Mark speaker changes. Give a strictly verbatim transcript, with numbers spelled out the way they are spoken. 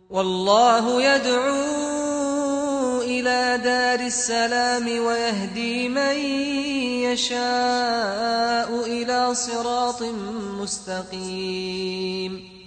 Speaker 1: والله يدعو إلى دار السلام ويهدي من يشاء إلى صراط مستقيم.